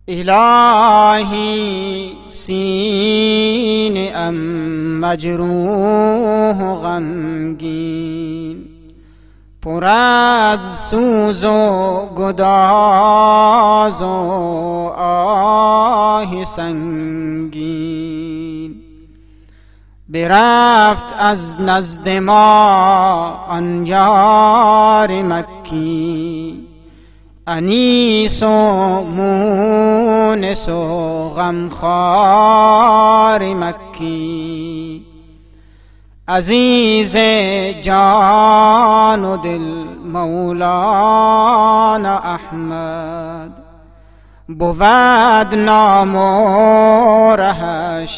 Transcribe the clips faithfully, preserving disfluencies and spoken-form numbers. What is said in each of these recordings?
الهی سینه ام مجروح و غمگین، پر از سوز و گداز و آه سنگین. برفت از نزد ما آن یار مکی، انیس و مونس و غمخوار مکی. عزیز جان و دل مولانا احمد، بود نام و رهش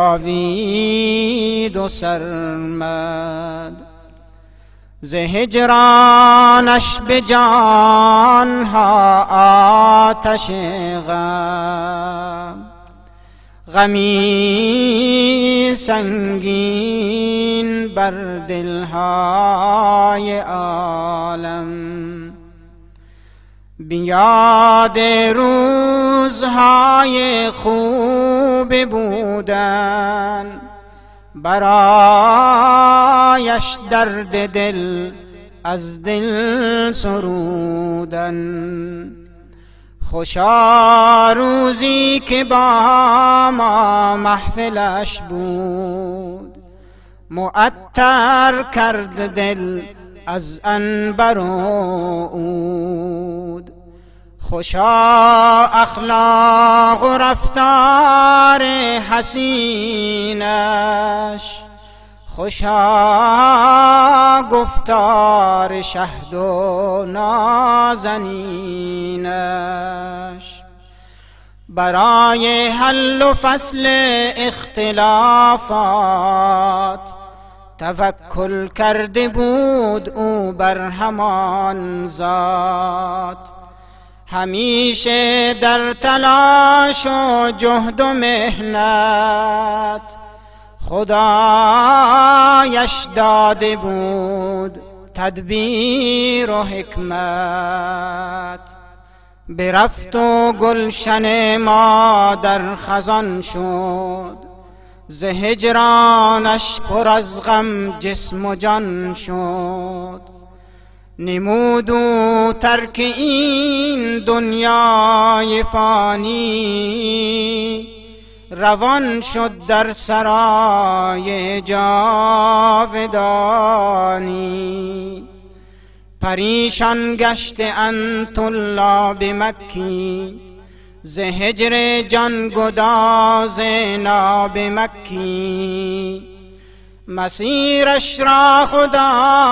جاوید و سرمد. ز هجرانش به جانها آتش غم، غمی سنگین بر دلهای عالم. بیاد روزهای خوب بودن، برایش درد دل از دل سرودن. خوشا روزی که با ما محفلش بود، معطر کرد دل از عنبر و عود. خوشا اخلاق و رفتار حسینش، خوشا گفتار شهد و نازنینش. برای حل و فصل اختلافات توکل کرده بود او بر همان ذات. همیشه در تلاش و جهد و محنت، خدایش داده بود تدبیر و حکمت. برفت و گلشن ما در خزان شد، ز هجرانش پر از غم جسم و جان شد. نمود و ترک این دنیای فانی، روان شد در سرای جاودانی. پریشان گشته اند طلاب مکی، ز هجر جان گداز ناب مکی. مسیرش را خدا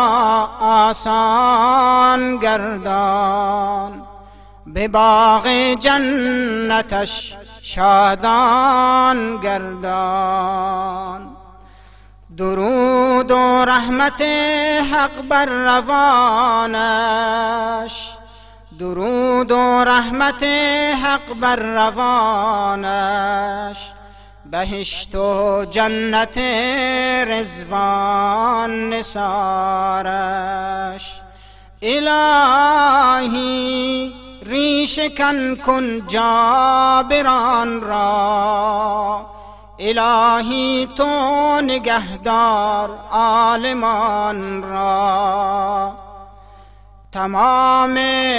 آسان گردان، به باغ جنتش شادان گردان. درود و رحمت حق بر روانش، درود و رحمت حق بر روانش. بهشت و جنت رضوان نثارش. الهی ریش کن کن جابران را، الهی تو نگهدار عالمان را. تمام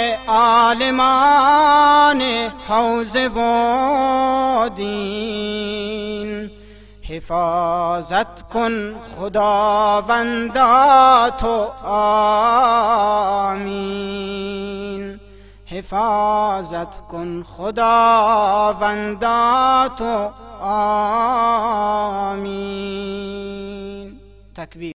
عالمان حوزه و دین، حفاظت کن خداوندا تو آمین. حفاظت کن خداوندا تو آمین. تکبیر.